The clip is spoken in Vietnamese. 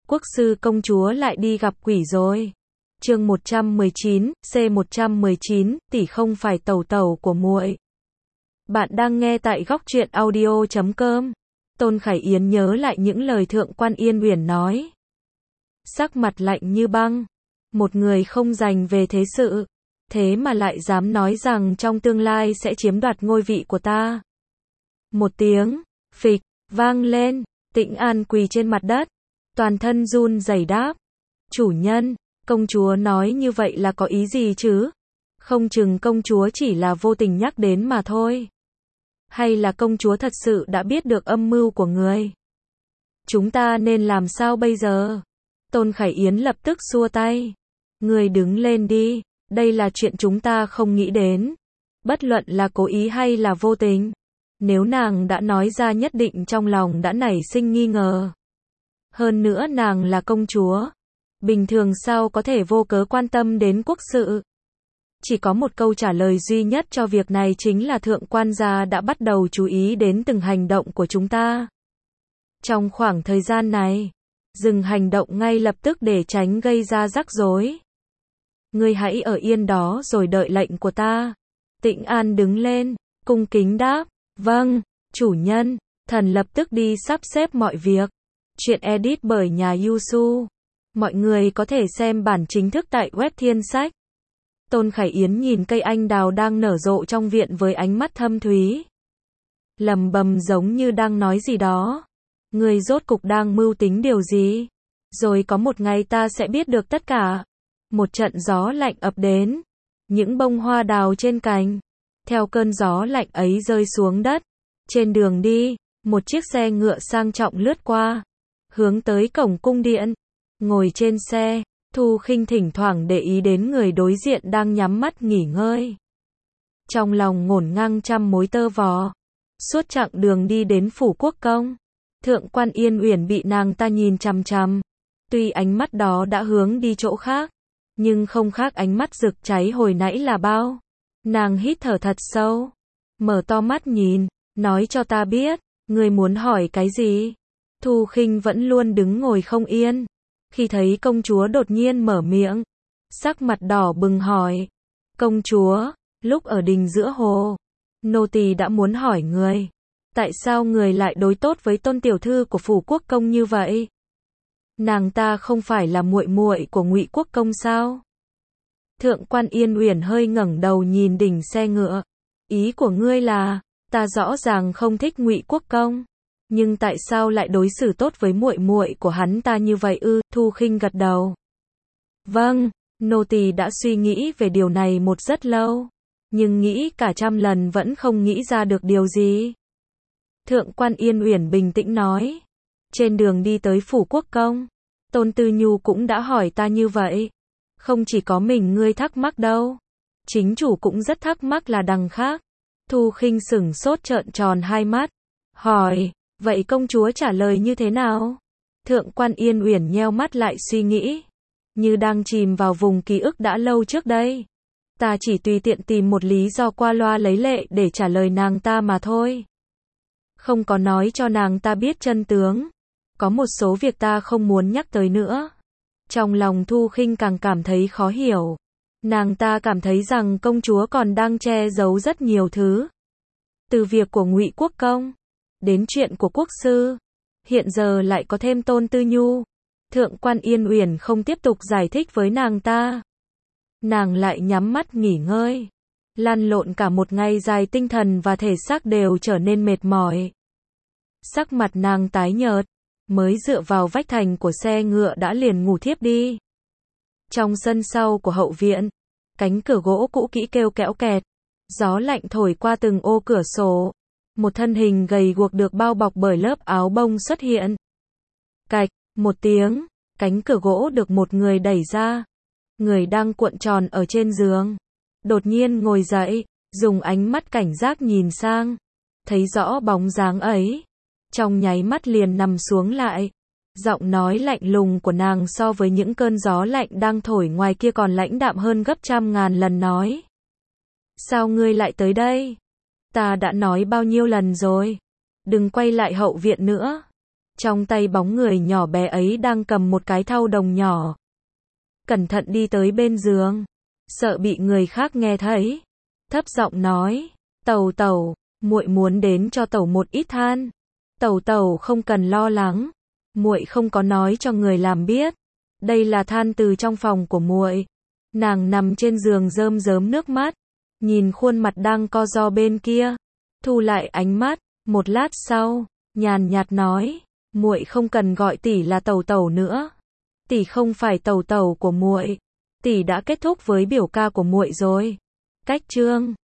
Quốc sư công chúa lại đi gặp quỷ rồi. Chương 119, C119, tỷ không phải tẩu tẩu của muội. Bạn đang nghe tại góc truyện audio.com. Tôn Khải Yến nhớ lại những lời Thượng quan Yên Uyển nói. Sắc mặt lạnh như băng. Một người không dành về thế sự, thế mà lại dám nói rằng trong tương lai sẽ chiếm đoạt ngôi vị của ta. Một tiếng phịch vang lên, Tĩnh An quỳ trên mặt đất, toàn thân run rẩy đáp: "Chủ nhân, công chúa nói như vậy là có ý gì chứ? Không chừng công chúa chỉ là vô tình nhắc đến mà thôi. Hay là công chúa thật sự đã biết được âm mưu của người? Chúng ta nên làm sao bây giờ?" Tôn Khải Yến lập tức xua tay. "Người đứng lên đi, đây là chuyện chúng ta không nghĩ đến. Bất luận là cố ý hay là vô tình. Nếu nàng đã nói ra nhất định trong lòng đã nảy sinh nghi ngờ. Hơn nữa nàng là công chúa. Bình thường sao có thể vô cớ quan tâm đến quốc sự?" Chỉ có một câu trả lời duy nhất cho việc này, chính là thượng quan gia đã bắt đầu chú ý đến từng hành động của chúng ta. Trong khoảng thời gian này, dừng hành động ngay lập tức để tránh gây ra rắc rối. Ngươi hãy ở yên đó rồi đợi lệnh của ta. Tĩnh An đứng lên, cung kính đáp: "Vâng, chủ nhân." Thần lập tức đi sắp xếp mọi việc. Chuyện edit bởi nhà Yusu. Mọi người có thể xem bản chính thức tại web Thiên Sách. Tôn Khải Yến nhìn cây anh đào đang nở rộ trong viện với ánh mắt thâm thúy. Lẩm bẩm giống như đang nói gì đó. Người rốt cục đang mưu tính điều gì? Rồi có một ngày ta sẽ biết được tất cả. Một trận gió lạnh ập đến. Những bông hoa đào trên cành, theo cơn gió lạnh ấy rơi xuống đất. Trên đường đi, một chiếc xe ngựa sang trọng lướt qua, hướng tới cổng cung điện. Ngồi trên xe, Thu Khinh thỉnh thoảng để ý đến người đối diện đang nhắm mắt nghỉ ngơi. Trong lòng ngổn ngang trăm mối tơ vò. Suốt chặng đường đi đến phủ quốc công, Thượng quan Yên Uyển bị nàng ta nhìn chằm chằm. Tuy ánh mắt đó đã hướng đi chỗ khác, nhưng không khác ánh mắt rực cháy hồi nãy là bao. Nàng hít thở thật sâu, mở to mắt nhìn, nói cho ta biết, ngươi muốn hỏi cái gì? Thu Khinh vẫn luôn đứng ngồi không yên. Khi thấy công chúa đột nhiên mở miệng, sắc mặt đỏ bừng hỏi: "Công chúa, lúc ở đình giữa hồ, nô tỳ đã muốn hỏi người, tại sao người lại đối tốt với tôn tiểu thư của phủ quốc công như vậy? Nàng ta không phải là muội muội của Ngụy quốc công sao?" Thượng quan Yên Uyển hơi ngẩng đầu nhìn đỉnh xe ngựa. "Ý của ngươi là, ta rõ ràng không thích Ngụy quốc công, nhưng tại sao lại đối xử tốt với muội muội của hắn ta như vậy ư?" Thu Khinh gật đầu. "Vâng, nô tỳ đã suy nghĩ về điều này một rất lâu, nhưng nghĩ cả trăm lần vẫn không nghĩ ra được điều gì." Thượng quan Yên Uyển bình tĩnh nói. "Trên đường đi tới phủ quốc công, Tôn Tư Nhu cũng đã hỏi ta như vậy. Không chỉ có mình ngươi thắc mắc đâu, chính chủ cũng rất thắc mắc là đằng khác." Thu Khinh sửng sốt trợn tròn hai mắt, hỏi: "Vậy công chúa trả lời như thế nào?" Thượng quan Yên Uyển nheo mắt lại suy nghĩ, như đang chìm vào vùng ký ức đã lâu trước đây. "Ta chỉ tùy tiện tìm một lý do qua loa lấy lệ để trả lời nàng ta mà thôi. Không có nói cho nàng ta biết chân tướng. Có một số việc ta không muốn nhắc tới nữa." Trong lòng Thu Khinh càng cảm thấy khó hiểu. Nàng ta cảm thấy rằng công chúa còn đang che giấu rất nhiều thứ. Từ việc của Ngụy quốc công, đến chuyện của quốc sư, hiện giờ lại có thêm Tôn Tư Nhu. Thượng quan Yên Uyển không tiếp tục giải thích với nàng ta. Nàng lại nhắm mắt nghỉ ngơi. Lăn lộn cả một ngày dài, tinh thần và thể xác đều trở nên mệt mỏi. Sắc mặt nàng tái nhợt, mới dựa vào vách thành của xe ngựa đã liền ngủ thiếp đi. Trong sân sau của hậu viện, cánh cửa gỗ cũ kỹ kêu kéo kẹt. Gió lạnh thổi qua từng ô cửa sổ. Một thân hình gầy guộc được bao bọc bởi lớp áo bông xuất hiện. Cạch, một tiếng, cánh cửa gỗ được một người đẩy ra. Người đang cuộn tròn ở trên giường đột nhiên ngồi dậy, dùng ánh mắt cảnh giác nhìn sang. Thấy rõ bóng dáng ấy, trong nháy mắt liền nằm xuống lại. Giọng nói lạnh lùng của nàng so với những cơn gió lạnh đang thổi ngoài kia còn lãnh đạm hơn gấp trăm ngàn lần, nói: "Sao ngươi lại tới đây? Ta đã nói bao nhiêu lần rồi, đừng quay lại hậu viện nữa." Trong tay bóng người nhỏ bé ấy đang cầm một cái thau đồng nhỏ. Cẩn thận đi tới bên giường. Sợ bị người khác nghe thấy. Thấp giọng nói, Tẩu tẩu, muội muốn đến cho tẩu một ít than. Tẩu tẩu không cần lo lắng. Muội không có nói cho người làm biết. Đây là than từ trong phòng của muội. Nàng nằm trên giường rơm rớm nước mắt. Nhìn khuôn mặt đang co ro bên kia. Thu lại ánh mắt. Một lát sau, nhàn nhạt nói, muội không cần gọi tỷ là tẩu tẩu nữa. Tỷ không phải tẩu tẩu của muội. Tỷ đã kết thúc với biểu ca của muội rồi. Cách chương